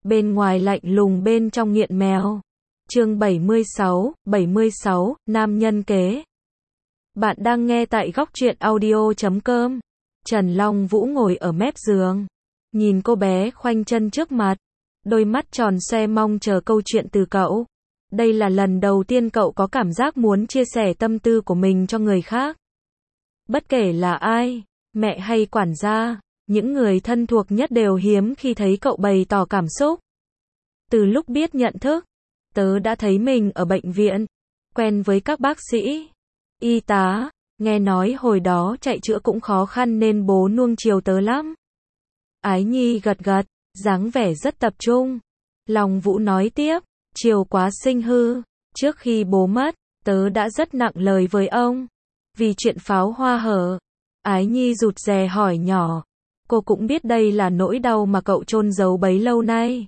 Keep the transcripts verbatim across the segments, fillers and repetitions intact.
bên ngoài lạnh lùng bên trong nghiện mèo. Chương bảy mươi sáu, bảy mươi sáu, nam nhân kế. Bạn đang nghe tại góc truyện audio chấm com. Trần Long Vũ ngồi ở mép giường, nhìn cô bé khoanh chân trước mặt, đôi mắt tròn xoe mong chờ câu chuyện từ cậu. Đây là lần đầu tiên cậu có cảm giác muốn chia sẻ tâm tư của mình cho người khác. Bất kể là ai, mẹ hay quản gia, những người thân thuộc nhất đều hiếm khi thấy cậu bày tỏ cảm xúc. Từ lúc biết nhận thức, tớ đã thấy mình ở bệnh viện, quen với các bác sĩ, y tá, nghe nói hồi đó chạy chữa cũng khó khăn nên bố nuông chiều tớ lắm. Ái Nhi gật gật, dáng vẻ rất tập trung. Long Vũ nói tiếp, chiều quá sinh hư, trước khi bố mất, tớ đã rất nặng lời với ông. Vì chuyện pháo hoa hở, Ái Nhi rụt rè hỏi nhỏ, cô cũng biết đây là nỗi đau mà cậu chôn giấu bấy lâu nay.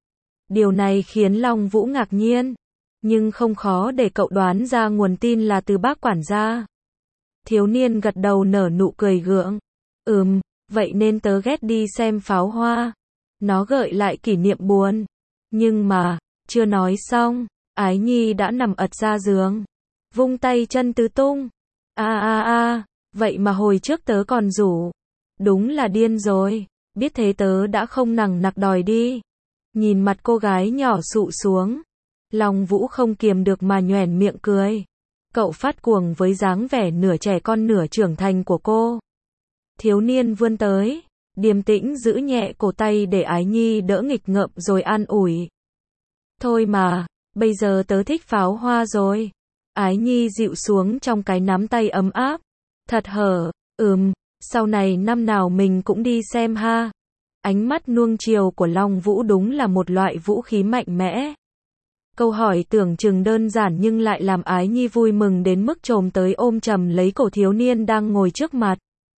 Điều này khiến Long Vũ ngạc nhiên, nhưng không khó để cậu đoán ra nguồn tin là từ bác quản gia. Thiếu niên gật đầu nở nụ cười gượng. Ừm, vậy nên tớ ghét đi xem pháo hoa. Nó gợi lại kỷ niệm buồn. Nhưng mà, chưa nói xong, Ái Nhi đã nằm ật ra giường, vung tay chân tứ tung. A a a, vậy mà hồi trước tớ còn rủ. Đúng là điên rồi, biết thế tớ đã không nằng nặc đòi đi. Nhìn mặt cô gái nhỏ sụ xuống, Long Vũ không kiềm được mà nhoẻn miệng cười. Cậu phát cuồng với dáng vẻ nửa trẻ con nửa trưởng thành của cô. Thiếu niên vươn tới, điềm tĩnh giữ nhẹ cổ tay để Ái Nhi đỡ nghịch ngợm rồi an ủi. Thôi mà, bây giờ tớ thích pháo hoa rồi. Ái Nhi dịu xuống trong cái nắm tay ấm áp. Thật hở, ừm, sau này năm nào mình cũng đi xem ha. Ánh mắt nuông chiều của Long Vũ đúng là một loại vũ khí mạnh mẽ. Câu hỏi tưởng chừng đơn giản nhưng lại làm Ái Nhi vui mừng đến mức chồm tới ôm chầm lấy cổ thiếu niên đang ngồi trước mặt.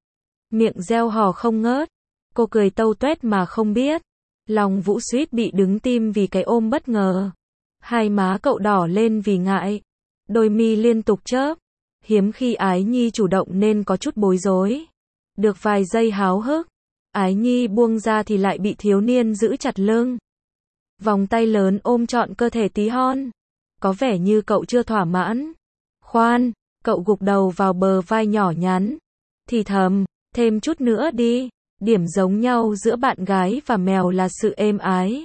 Miệng reo hò không ngớt. Cô cười tâu tuét mà không biết. Long Vũ suýt bị đứng tim vì cái ôm bất ngờ. Hai má cậu đỏ lên vì ngại. Đôi mi liên tục chớp. Hiếm khi Ái Nhi chủ động nên có chút bối rối. Được vài giây háo hức, Ái Nhi buông ra thì lại bị thiếu niên giữ chặt lưng. Vòng tay lớn ôm trọn cơ thể tí hon. Có vẻ như cậu chưa thỏa mãn. Khoan, cậu gục đầu vào bờ vai nhỏ nhắn. Thì thầm, thêm chút nữa đi. Điểm giống nhau giữa bạn gái và mèo là sự êm ái,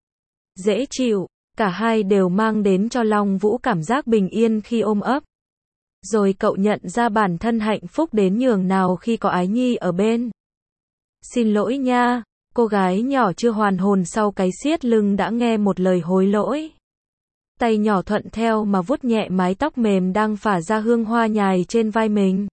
dễ chịu. Cả hai đều mang đến cho Long Vũ cảm giác bình yên khi ôm ấp. Rồi cậu nhận ra bản thân hạnh phúc đến nhường nào khi có Ái Nhi ở bên. Xin lỗi nha, cô gái nhỏ chưa hoàn hồn sau cái siết lưng đã nghe một lời hối lỗi. Tay nhỏ thuận theo mà vuốt nhẹ mái tóc mềm đang phả ra hương hoa nhài trên vai mình.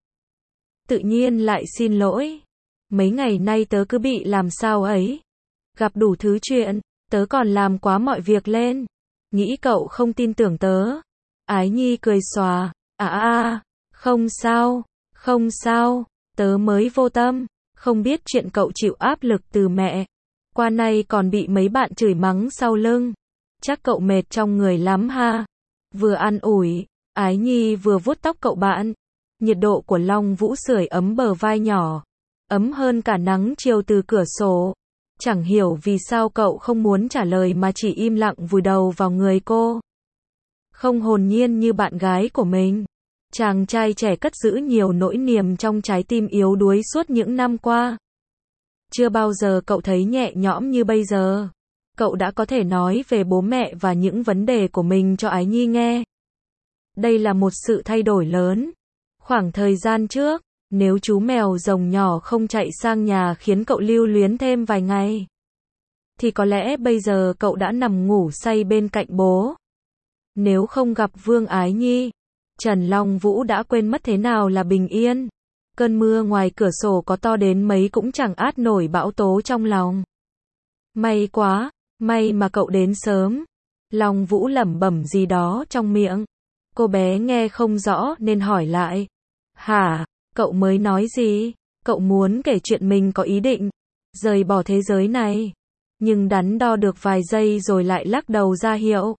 Tự nhiên lại xin lỗi. Mấy ngày nay tớ cứ bị làm sao ấy. Gặp đủ thứ chuyện, tớ còn làm quá mọi việc lên. Nghĩ cậu không tin tưởng tớ. Ái Nhi cười xòa. À à à, không sao, không sao, tớ mới vô tâm. Không biết chuyện cậu chịu áp lực từ mẹ. Qua nay còn bị mấy bạn chửi mắng sau lưng. Chắc cậu mệt trong người lắm ha. Vừa an ủi, Ái Nhi vừa vuốt tóc cậu bạn. Nhiệt độ của Long Vũ sưởi ấm bờ vai nhỏ. Ấm hơn cả nắng chiều từ cửa sổ. Chẳng hiểu vì sao cậu không muốn trả lời mà chỉ im lặng vùi đầu vào người cô. Không hồn nhiên như bạn gái của mình. Chàng trai trẻ cất giữ nhiều nỗi niềm trong trái tim yếu đuối suốt những năm qua. Chưa bao giờ cậu thấy nhẹ nhõm như bây giờ. Cậu đã có thể nói về bố mẹ và những vấn đề của mình cho Ái Nhi nghe. Đây là một sự thay đổi lớn. Khoảng thời gian trước, nếu chú mèo rồng nhỏ không chạy sang nhà khiến cậu lưu luyến thêm vài ngày, thì có lẽ bây giờ cậu đã nằm ngủ say bên cạnh bố. Nếu không gặp Vương Ái Nhi, Trần Long Vũ đã quên mất thế nào là bình yên. Cơn mưa ngoài cửa sổ có to đến mấy cũng chẳng át nổi bão tố trong lòng. May quá, may mà cậu đến sớm. Long Vũ lẩm bẩm gì đó trong miệng. Cô bé nghe không rõ nên hỏi lại. Hả, cậu mới nói gì? Cậu muốn kể chuyện mình có ý định rời bỏ thế giới này. Nhưng đắn đo được vài giây rồi lại lắc đầu ra hiệu.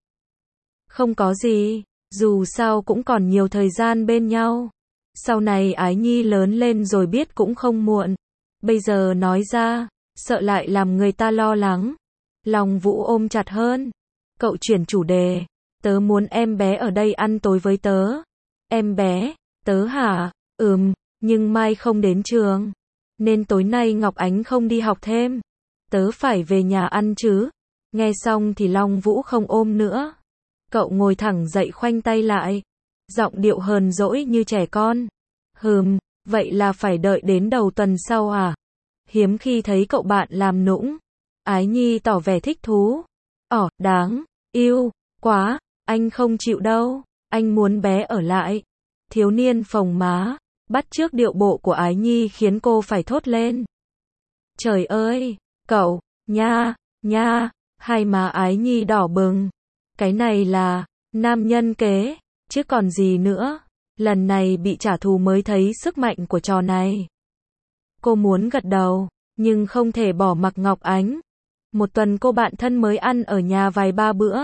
Không có gì, dù sao cũng còn nhiều thời gian bên nhau. Sau này Ái Nhi lớn lên rồi biết cũng không muộn. Bây giờ nói ra, sợ lại làm người ta lo lắng. Long Vũ ôm chặt hơn. Cậu chuyển chủ đề. Tớ muốn em bé ở đây ăn tối với tớ. Em bé? Tớ hả? Ừm, nhưng mai không đến trường. Nên tối nay Ngọc Ánh không đi học thêm. Tớ phải về nhà ăn chứ. Nghe xong thì Long Vũ không ôm nữa. Cậu ngồi thẳng dậy khoanh tay lại. Giọng điệu hờn dỗi như trẻ con. Hừm, vậy là phải đợi đến đầu tuần sau à? Hiếm khi thấy cậu bạn làm nũng. Ái Nhi tỏ vẻ thích thú. Ỏ, đáng yêu quá, anh không chịu đâu, anh muốn bé ở lại. Thiếu niên phồng má, bắt chước điệu bộ của Ái Nhi khiến cô phải thốt lên. Trời ơi, cậu, nha, nha, hai má Ái Nhi đỏ bừng. Cái này là nam nhân kế, chứ còn gì nữa. Lần này bị trả thù mới thấy sức mạnh của trò này. Cô muốn gật đầu, nhưng không thể bỏ mặc Ngọc Ánh. Một tuần cô bạn thân mới ăn ở nhà vài ba bữa.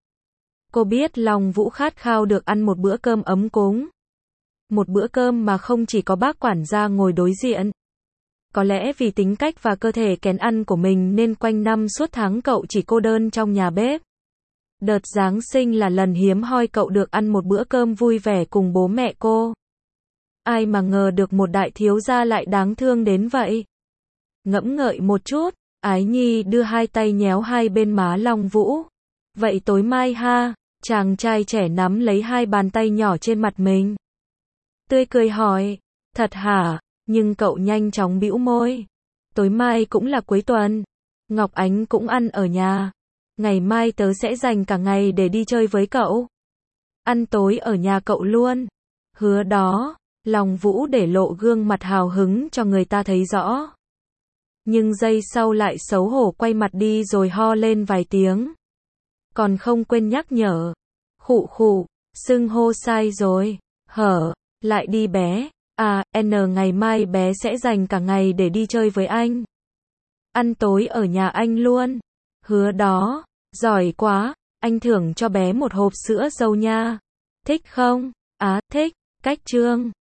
Cô biết Long Vũ khát khao được ăn một bữa cơm ấm cúng. Một bữa cơm mà không chỉ có bác quản gia ngồi đối diện. Có lẽ vì tính cách và cơ thể kén ăn của mình nên quanh năm suốt tháng cậu chỉ cô đơn trong nhà bếp. Đợt Giáng sinh là lần hiếm hoi cậu được ăn một bữa cơm vui vẻ cùng bố mẹ cô. Ai mà ngờ được một đại thiếu gia lại đáng thương đến vậy. Ngẫm ngợi một chút, Ái Nhi đưa hai tay nhéo hai bên má Long Vũ. Vậy tối mai ha, chàng trai trẻ nắm lấy hai bàn tay nhỏ trên mặt mình. Tươi cười hỏi, thật hả? Nhưng cậu nhanh chóng bĩu môi. Tối mai cũng là cuối tuần. Ngọc Ánh cũng ăn ở nhà. Ngày mai tớ sẽ dành cả ngày để đi chơi với cậu. Ăn tối ở nhà cậu luôn. Hứa đó, Long Vũ để lộ gương mặt hào hứng cho người ta thấy rõ. Nhưng giây sau lại xấu hổ quay mặt đi rồi ho lên vài tiếng. Còn không quên nhắc nhở. Khụ khụ, xưng hô sai rồi. Hở, lại đi bé. À, N ngày mai bé sẽ dành cả ngày để đi chơi với anh. Ăn tối ở nhà anh luôn. Hứa đó, giỏi quá, anh thưởng cho bé một hộp sữa dâu nha. Thích không? Á, thích, cách trương.